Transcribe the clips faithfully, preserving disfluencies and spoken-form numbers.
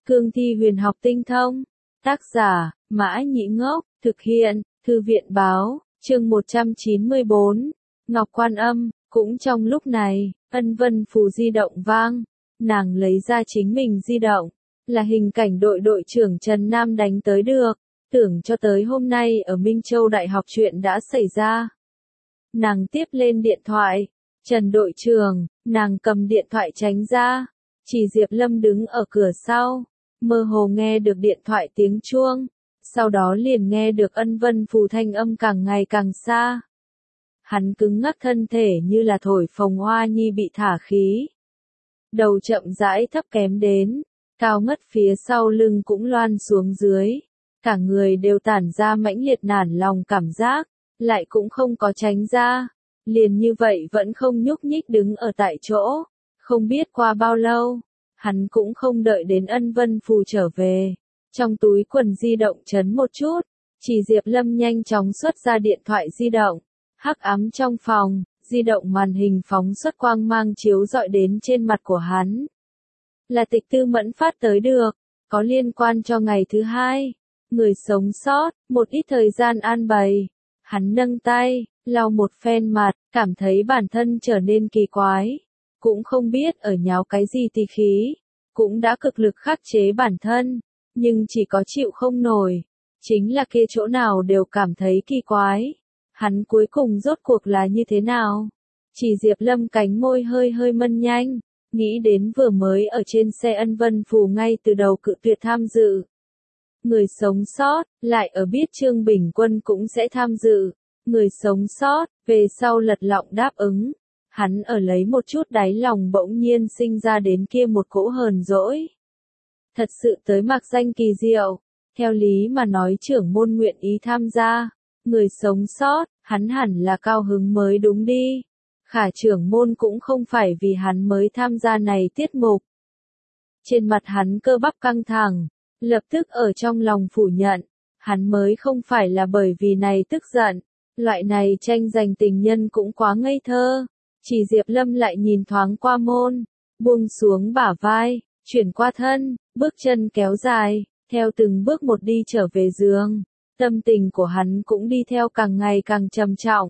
Cương thi huyền học tinh thông. Tác giả, Mã Nhĩ Ngốc, thực hiện, Thư viện báo, chương một trăm chín mươi bốn. Ngọc Quan Âm, cũng trong lúc này, Ân Vân Phù di động vang, nàng lấy ra chính mình di động, là hình cảnh đội đội trưởng Trần Nam đánh tới được, tưởng cho tới hôm nay ở Minh Châu Đại học chuyện đã xảy ra. Nàng tiếp lên điện thoại, Trần đội trưởng, nàng cầm điện thoại tránh ra, chỉ Diệp Lâm đứng ở cửa sau, mơ hồ nghe được điện thoại tiếng chuông, sau đó liền nghe được Ân Vân Phù thanh âm càng ngày càng xa. Hắn cứng ngắc thân thể như là thổi phồng hoa nhi bị thả khí. Đầu chậm rãi thấp kém đến, cao ngất phía sau lưng cũng loan xuống dưới. Cả người đều tản ra mãnh liệt nản lòng cảm giác, lại cũng không có tránh ra. Liền như vậy vẫn không nhúc nhích đứng ở tại chỗ. Không biết qua bao lâu, hắn cũng không đợi đến Ân Vân Phù trở về. Trong túi quần di động chấn một chút, chỉ Diệp Lâm nhanh chóng xuất ra điện thoại di động. Hắc ám trong phòng, di động màn hình phóng xuất quang mang chiếu rọi đến trên mặt của hắn. Là Tịch Tư Mẫn phát tới được, có liên quan cho ngày thứ hai. Người sống sót, một ít thời gian an bày. Hắn nâng tay, lau một phen mặt, cảm thấy bản thân trở nên kỳ quái. Cũng không biết ở nháo cái gì tì khí. Cũng đã cực lực khắc chế bản thân, nhưng chỉ có chịu không nổi. Chính là kia chỗ nào đều cảm thấy kỳ quái. Hắn cuối cùng rốt cuộc là như thế nào? Chỉ Diệp Lâm cánh môi hơi hơi mân nhanh, nghĩ đến vừa mới ở trên xe Ân Vân Phù ngay từ đầu cự tuyệt tham dự. Người sống sót, lại ở biết Trương Bình Quân cũng sẽ tham dự. Người sống sót, về sau lật lọng đáp ứng. Hắn ở lấy một chút đáy lòng bỗng nhiên sinh ra đến kia một cỗ hờn dỗi. Thật sự tới mặc danh kỳ diệu, theo lý mà nói trưởng môn nguyện ý tham gia. Người sống sót, hắn hẳn là cao hứng mới đúng đi. Khả trưởng môn cũng không phải vì hắn mới tham gia này tiết mục. Trên mặt hắn cơ bắp căng thẳng, lập tức ở trong lòng phủ nhận. Hắn mới không phải là bởi vì này tức giận. Loại này tranh giành tình nhân cũng quá ngây thơ. Chỉ Diệp Lâm lại nhìn thoáng qua môn, buông xuống bả vai, chuyển qua thân, bước chân kéo dài, theo từng bước một đi trở về giường. Tâm tình của hắn cũng đi theo càng ngày càng trầm trọng.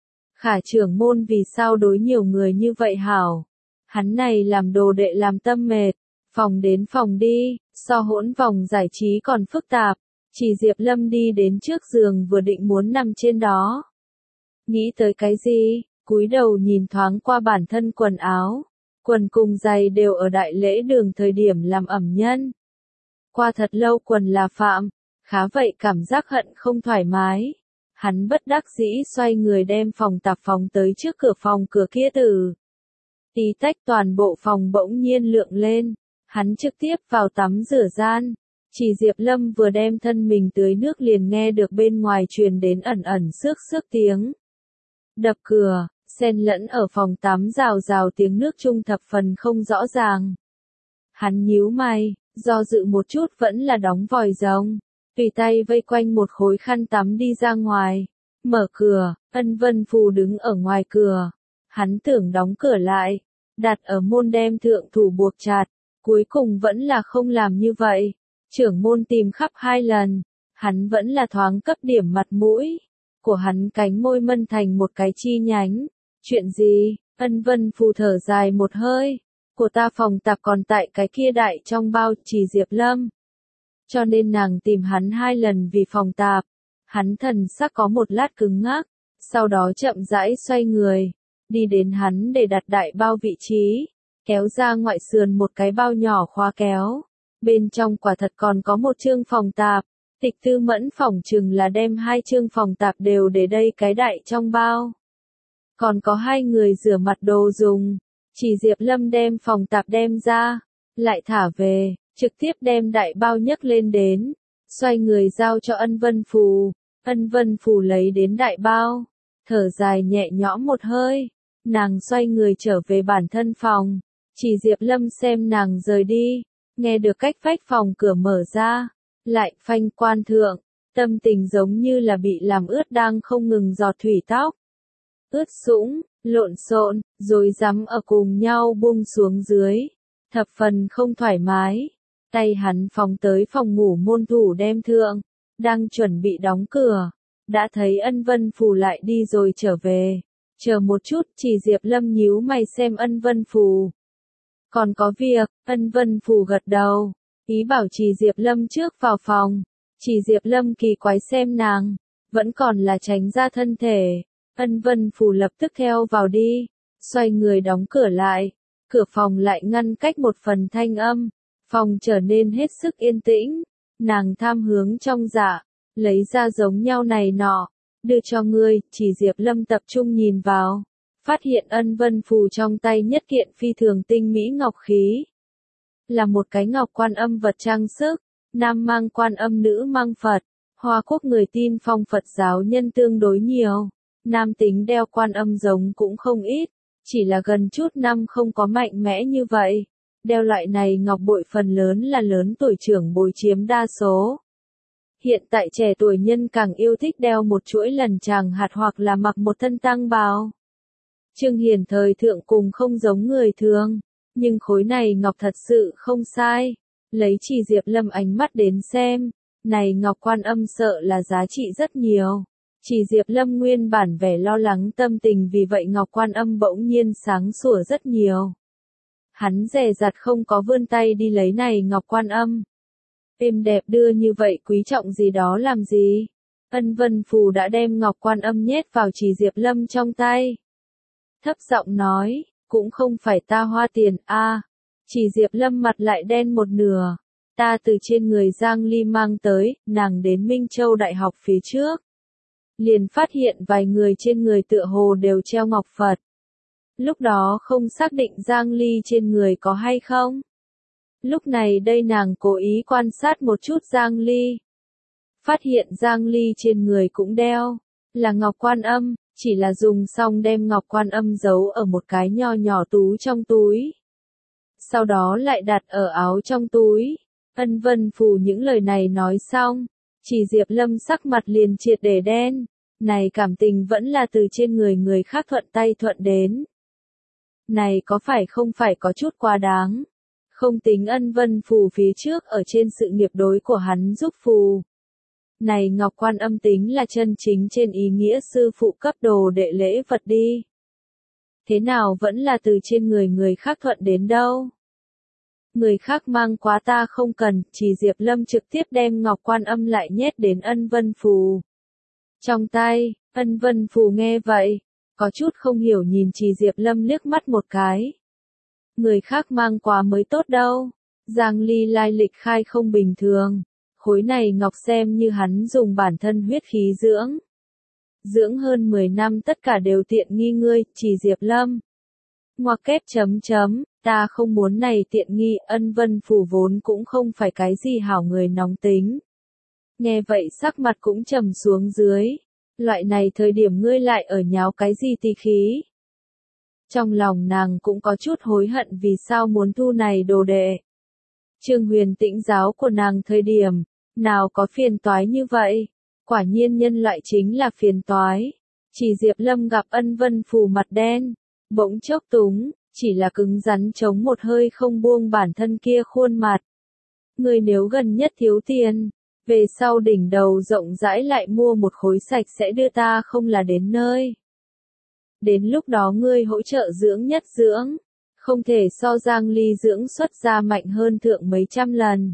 Khả trưởng môn vì sao đối nhiều người như vậy hảo? Hắn này làm đồ đệ làm tâm mệt, phòng đến phòng đi, so hỗn vòng giải trí còn phức tạp. Chỉ Diệp Lâm đi đến trước giường vừa định muốn nằm trên đó. Nghĩ tới cái gì, cúi đầu nhìn thoáng qua bản thân quần áo. Quần cùng giày đều ở đại lễ đường thời điểm làm ẩm nhân. Qua thật lâu quần là phạm. Khá vậy cảm giác hận không thoải mái. Hắn bất đắc dĩ xoay người đem phòng tạp phòng tới trước cửa phòng cửa kia từ. Tí tách toàn bộ phòng bỗng nhiên lượng lên. Hắn trực tiếp vào tắm rửa gian. Chỉ Diệp Lâm vừa đem thân mình tưới nước liền nghe được bên ngoài truyền đến ẩn ẩn xước xước tiếng. Đập cửa, xen lẫn ở phòng tắm rào rào tiếng nước trung thập phần không rõ ràng. Hắn nhíu mày, do dự một chút vẫn là đóng vòi rồng. Tùy tay vây quanh một khối khăn tắm đi ra ngoài. Mở cửa, Ân Vân Phù đứng ở ngoài cửa. Hắn tưởng đóng cửa lại. Đặt ở môn đem thượng thủ buộc chặt. Cuối cùng vẫn là không làm như vậy. Trưởng môn tìm khắp hai lần. Hắn vẫn là thoáng cấp điểm mặt mũi. Của hắn cánh môi mân thành một cái chi nhánh. Chuyện gì? Ân Vân Phù thở dài một hơi. Của ta phòng tạp còn tại cái kia đại trong bao Chỉ Diệp Lâm. Cho nên nàng tìm hắn hai lần vì phòng tạp. Hắn thần sắc có một lát cứng ngắc, sau đó chậm rãi xoay người, đi đến hắn để đặt đại bao vị trí, kéo ra ngoại sườn một cái bao nhỏ khóa kéo. Bên trong quả thật còn có một chương phòng tạp. Tịch Tư Mẫn phỏng chừng là đem hai chương phòng tạp đều để đây cái đại trong bao. Còn có hai người rửa mặt đồ dùng. Chỉ Diệp Lâm đem phòng tạp đem ra, lại thả về. Trực tiếp đem đại bao nhấc lên đến, xoay người giao cho Ân Vân Phù. Ân Vân Phù lấy đến đại bao, thở dài nhẹ nhõm một hơi, nàng xoay người trở về bản thân phòng. Chỉ Diệp Lâm xem nàng rời đi, nghe được cách vách phòng cửa mở ra, lại phanh quan thượng, tâm tình giống như là bị làm ướt đang không ngừng giọt thủy tóc. Ướt sũng, lộn xộn, rồi rắm ở cùng nhau buông xuống dưới, thập phần không thoải mái. Tay hắn phóng tới phòng ngủ môn thủ đem thượng, đang chuẩn bị đóng cửa, đã thấy Ân Vân Phù lại đi rồi trở về. Chờ một chút, chỉ Diệp Lâm nhíu mày xem Ân Vân Phù. Còn có việc, Ân Vân Phù gật đầu, ý bảo chỉ Diệp Lâm trước vào phòng. Chỉ Diệp Lâm kỳ quái xem nàng, vẫn còn là tránh ra thân thể. Ân Vân Phù lập tức theo vào đi, xoay người đóng cửa lại, cửa phòng lại ngăn cách một phần thanh âm, phòng trở nên hết sức yên tĩnh. Nàng tham hướng trong dạ, lấy ra giống nhau này nọ, đưa cho ngươi. Chỉ Diệp Lâm tập trung nhìn vào, phát hiện Ân Vân Phù trong tay nhất kiện phi thường tinh mỹ ngọc khí, là một cái ngọc quan âm vật trang sức. Nam mang quan âm, nữ mang Phật. Hoa Quốc người tin phong Phật giáo nhân tương đối nhiều, nam tính đeo quan âm giống cũng không ít, chỉ là gần chút năm không có mạnh mẽ như vậy. Đeo loại này ngọc bội phần lớn là lớn tuổi trưởng bối chiếm đa số. Hiện tại trẻ tuổi nhân càng yêu thích đeo một chuỗi lần tràng hạt hoặc là mặc một thân tăng bào. Trương Hiền thời thượng cùng không giống người thường, nhưng khối này ngọc thật sự không sai. Lấy chỉ Diệp Lâm ánh mắt đến xem, này ngọc quan âm sợ là giá trị rất nhiều. Chỉ Diệp Lâm nguyên bản vẻ lo lắng tâm tình vì vậy ngọc quan âm bỗng nhiên sáng sủa rất nhiều. Hắn dè dặt không có vươn tay đi lấy này ngọc quan âm. Êm đẹp đưa như vậy quý trọng gì đó làm gì? Ân Vân Phù đã đem ngọc quan âm nhét vào chỉ Diệp Lâm trong tay. Thấp giọng nói, cũng không phải ta hoa tiền a. À, chỉ Diệp Lâm mặt lại đen một nửa. Ta từ trên người Giang Ly mang tới, nàng đến Minh Châu Đại học phía trước. Liền phát hiện vài người trên người tựa hồ đều treo ngọc Phật. Lúc đó không xác định Giang Ly trên người có hay không. Lúc này đây nàng cố ý quan sát một chút Giang Ly. Phát hiện Giang Ly trên người cũng đeo, là ngọc quan âm, chỉ là dùng xong đem ngọc quan âm giấu ở một cái nho nhỏ tú trong túi. Sau đó lại đặt ở áo trong túi. Ân Vân Phù những lời này nói xong, chỉ Diệp Lâm sắc mặt liền triệt để đen. Này cảm tình vẫn là từ trên người người khác thuận tay thuận đến. Này có phải không phải có chút quá đáng. Không tính Ân Vân Phù phía trước ở trên sự nghiệp đối của hắn giúp phù. Này ngọc quan âm tính là chân chính trên ý nghĩa sư phụ cấp đồ đệ lễ vật đi. Thế nào vẫn là từ trên người người khác thuận đến đâu. Người khác mang quá ta không cần, chỉ Diệp Lâm trực tiếp đem ngọc quan âm lại nhét đến Ân Vân Phù trong tay. Ân Vân Phù nghe vậy, có chút không hiểu nhìn chỉ Diệp Lâm liếc mắt một cái. Người khác mang quá mới tốt đâu. Giang Ly lai lịch khai không bình thường. Khối này ngọc xem như hắn dùng bản thân huyết khí dưỡng. Dưỡng hơn mười năm tất cả đều tiện nghi ngươi, chỉ Diệp Lâm. Ngoặc kép chấm chấm, ta không muốn này tiện nghi. Ân Vân Phù vốn cũng không phải cái gì hảo người nóng tính. Nghe vậy sắc mặt cũng trầm xuống dưới. Loại này thời điểm ngươi lại ở nháo cái gì tì khí. Trong lòng nàng cũng có chút hối hận vì sao muốn thu này đồ đệ. Trương Huyền Tĩnh giáo của nàng thời điểm, nào có phiền toái như vậy. Quả nhiên nhân loại chính là phiền toái. Chỉ Diệp Lâm gặp Ân Vân Phù mặt đen, bỗng chốc túng, chỉ là cứng rắn chống một hơi không buông bản thân kia khuôn mặt. Người nếu gần nhất thiếu tiền, về sau đỉnh đầu rộng rãi lại mua một khối sạch sẽ đưa ta không là đến nơi. Đến lúc đó ngươi hỗ trợ dưỡng nhất dưỡng, không thể so Giang Ly dưỡng xuất ra mạnh hơn thượng mấy trăm lần.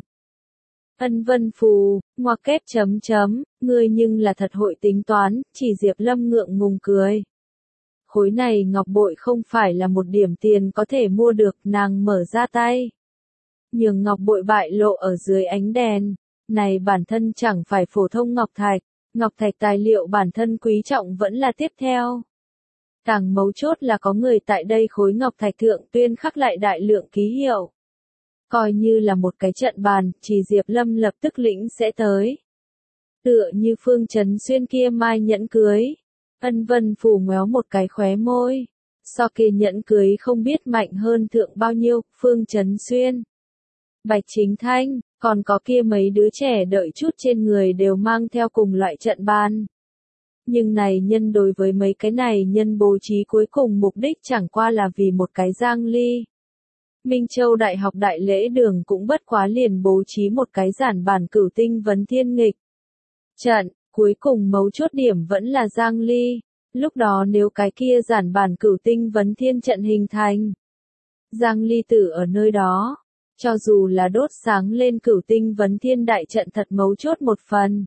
Ân Vân Phù, ngoặc kép chấm chấm, ngươi nhưng là thật hội tính toán, chỉ Diệp Lâm ngượng ngùng cười. Khối này ngọc bội không phải là một điểm tiền có thể mua được, nàng mở ra tay. Nhường ngọc bội bại lộ ở dưới ánh đèn, này bản thân chẳng phải phổ thông ngọc thạch, ngọc thạch tài liệu bản thân quý trọng vẫn là tiếp theo. Càng mấu chốt là có người tại đây khối ngọc thạch thượng tuyên khắc lại đại lượng ký hiệu. Coi như là một cái trận bàn, chỉ Diệp Lâm lập tức lĩnh sẽ tới. Tựa như Phương Trấn Xuyên kia mai nhẫn cưới. Ân Vân Phù ngoéo một cái khóe môi. So kia nhẫn cưới không biết mạnh hơn thượng bao nhiêu, Phương Trấn Xuyên, Bạch Chính Thanh, còn có kia mấy đứa trẻ đợi chút trên người đều mang theo cùng loại trận bàn. Nhưng này nhân đối với mấy cái này nhân bố trí cuối cùng mục đích chẳng qua là vì một cái Giang Ly. Minh Châu Đại học Đại Lễ Đường cũng bất quá liền bố trí một cái giản bản cửu tinh vấn thiên nghịch trận, cuối cùng mấu chốt điểm vẫn là Giang Ly. Lúc đó nếu cái kia giản bản cửu tinh vấn thiên trận hình thành, Giang Ly tử ở nơi đó, cho dù là đốt sáng lên cửu tinh vấn thiên đại trận thật mấu chốt một phần.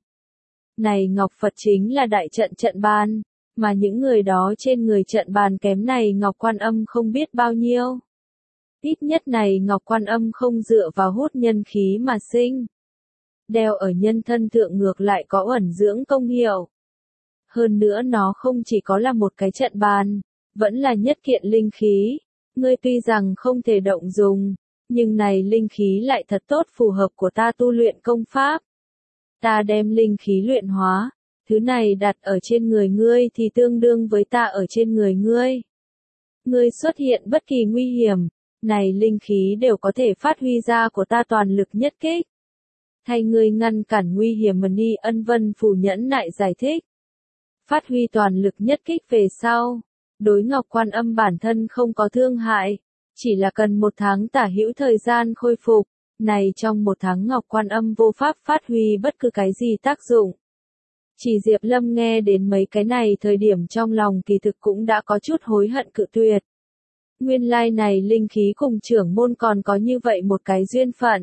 Này Ngọc Phật chính là đại trận trận bàn, mà những người đó trên người trận bàn kém này Ngọc Quan Âm không biết bao nhiêu. Ít nhất này Ngọc Quan Âm không dựa vào hút nhân khí mà sinh. Đeo ở nhân thân thượng ngược lại có ẩn dưỡng công hiệu. Hơn nữa nó không chỉ có là một cái trận bàn, vẫn là nhất kiện linh khí. Ngươi tuy rằng không thể động dùng, nhưng này linh khí lại thật tốt phù hợp của ta tu luyện công pháp. Ta đem linh khí luyện hóa, thứ này đặt ở trên người ngươi thì tương đương với ta ở trên người ngươi. Ngươi xuất hiện bất kỳ nguy hiểm, này linh khí đều có thể phát huy ra của ta toàn lực nhất kích. Thay ngươi ngăn cản nguy hiểm mà Ni Ân Vân Phủ nhẫn nại giải thích. Phát huy toàn lực nhất kích về sau, đối Ngọc Quan Âm bản thân không có thương hại, chỉ là cần một tháng tả hữu thời gian khôi phục. Này trong một tháng Ngọc Quan Âm vô pháp phát huy bất cứ cái gì tác dụng. Chỉ Diệp Lâm nghe đến mấy cái này thời điểm trong lòng kỳ thực cũng đã có chút hối hận cự tuyệt. Nguyên lai này linh khí cùng trưởng môn còn có như vậy một cái duyên phận.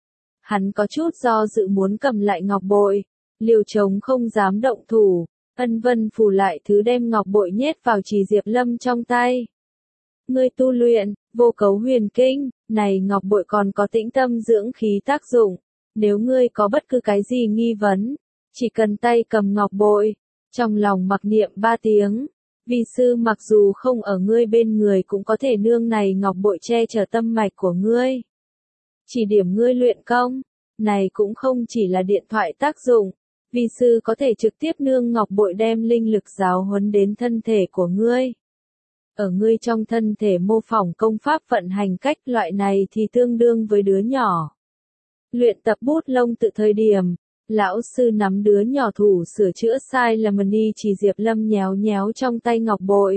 Hắn có chút do dự muốn cầm lại ngọc bội, liều trống không dám động thủ, Ân Vân Phủ lại thứ đem ngọc bội nhét vào Chỉ Diệp Lâm trong tay. Ngươi tu luyện, vô cấu huyền kinh, này ngọc bội còn có tĩnh tâm dưỡng khí tác dụng, nếu ngươi có bất cứ cái gì nghi vấn, chỉ cần tay cầm ngọc bội, trong lòng mặc niệm ba tiếng, vi sư mặc dù không ở ngươi bên người cũng có thể nương này ngọc bội che chở tâm mạch của ngươi. Chỉ điểm ngươi luyện công, này cũng không chỉ là điện thoại tác dụng, vi sư có thể trực tiếp nương ngọc bội đem linh lực giáo huấn đến thân thể của ngươi. Ở ngươi trong thân thể mô phỏng công pháp vận hành cách loại này thì tương đương với đứa nhỏ. Luyện tập bút lông tự thời điểm, lão sư nắm đứa nhỏ thủ sửa chữa sai là Ni Chỉ Diệp Lâm nhéo nhéo trong tay ngọc bội.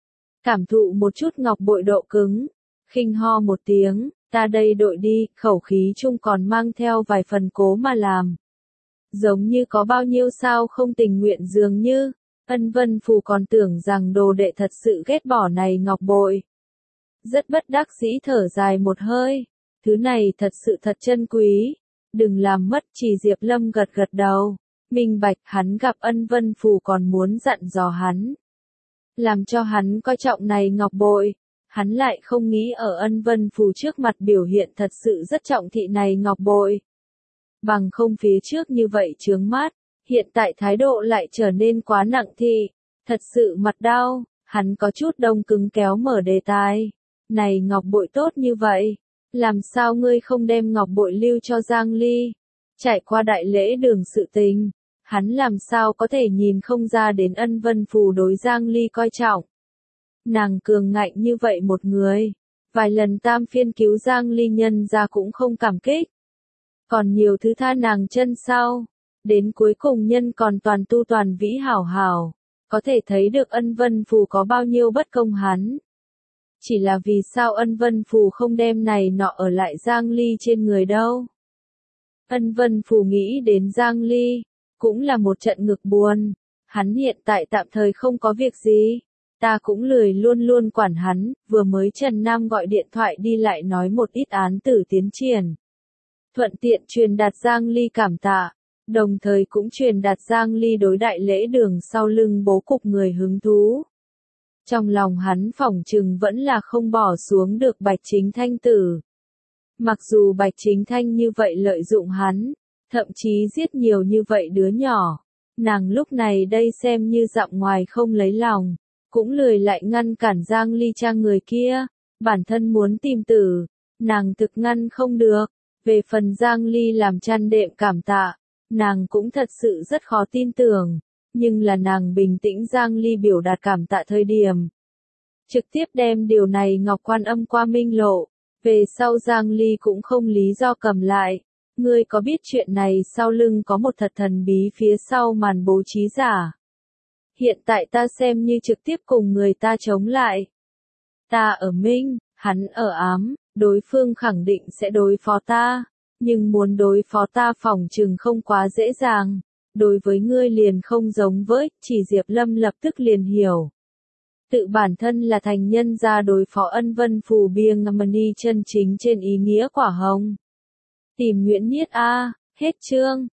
Cảm thụ một chút ngọc bội độ cứng, khinh ho một tiếng, ta đây đội đi, khẩu khí chung còn mang theo vài phần cố mà làm. Giống như có bao nhiêu sao không tình nguyện dường như. Ân Vân Phù còn tưởng rằng đồ đệ thật sự ghét bỏ này ngọc bội. Rất bất đắc dĩ thở dài một hơi, thứ này thật sự thật chân quý, đừng làm mất. Chỉ Diệp Lâm gật gật đầu, minh bạch hắn gặp Ân Vân Phù còn muốn dặn dò hắn. Làm cho hắn coi trọng này ngọc bội, hắn lại không nghĩ ở Ân Vân Phù trước mặt biểu hiện thật sự rất trọng thị này ngọc bội. Bằng không phía trước như vậy chướng mắt. Hiện tại thái độ lại trở nên quá nặng thì, thật sự mặt đau, hắn có chút đông cứng kéo mở đề tài. Này ngọc bội tốt như vậy, làm sao ngươi không đem ngọc bội lưu cho Giang Ly? Trải qua đại lễ đường sự tình, hắn làm sao có thể nhìn không ra đến Ân Vân Phù đối Giang Ly coi trọng. Nàng cường ngạnh như vậy một người, vài lần tam phiên cứu Giang Ly nhân ra cũng không cảm kích. Còn nhiều thứ tha nàng chân sau. Đến cuối cùng nhân còn toàn tu toàn vĩ hảo hảo, có thể thấy được Ân Vân Phù có bao nhiêu bất công hắn. Chỉ là vì sao Ân Vân Phù không đem này nọ ở lại Giang Ly trên người đâu. Ân Vân Phù nghĩ đến Giang Ly, cũng là một trận ngực buồn, hắn hiện tại tạm thời không có việc gì, ta cũng lười luôn luôn quản hắn, vừa mới Trần Nam gọi điện thoại đi lại nói một ít án tử tiến triển. Thuận tiện truyền đạt Giang Ly cảm tạ. Đồng thời cũng truyền đạt Giang Ly đối đại lễ đường sau lưng bố cục người hứng thú. Trong lòng hắn phỏng chừng vẫn là không bỏ xuống được Bạch Chính Thanh tử. Mặc dù Bạch Chính Thanh như vậy lợi dụng hắn, thậm chí giết nhiều như vậy đứa nhỏ, nàng lúc này đây xem như dặm ngoài không lấy lòng, cũng lười lại ngăn cản Giang Ly trang người kia, bản thân muốn tìm tử, nàng thực ngăn không được. Về phần Giang Ly làm chăn đệm cảm tạ, nàng cũng thật sự rất khó tin tưởng, nhưng là nàng bình tĩnh Giang Ly biểu đạt cảm tạ thời điểm. Trực tiếp đem điều này Ngọc Quan Âm qua minh lộ, về sau Giang Ly cũng không lý do cầm lại. Ngươi có biết chuyện này sau lưng có một thật thần bí phía sau màn bố trí giả. Hiện tại ta xem như trực tiếp cùng người ta chống lại. Ta ở minh, hắn ở ám, đối phương khẳng định sẽ đối phó ta, nhưng muốn đối phó ta phỏng chừng không quá dễ dàng. Đối với ngươi liền không giống với, chỉ Diệp Lâm lập tức liền hiểu. Tự bản thân là thành nhân ra đối phó Ân Vân Phù Biêng Mani chân chính trên ý nghĩa quả hồng. Tìm Nguyễn Niết A, hết chương.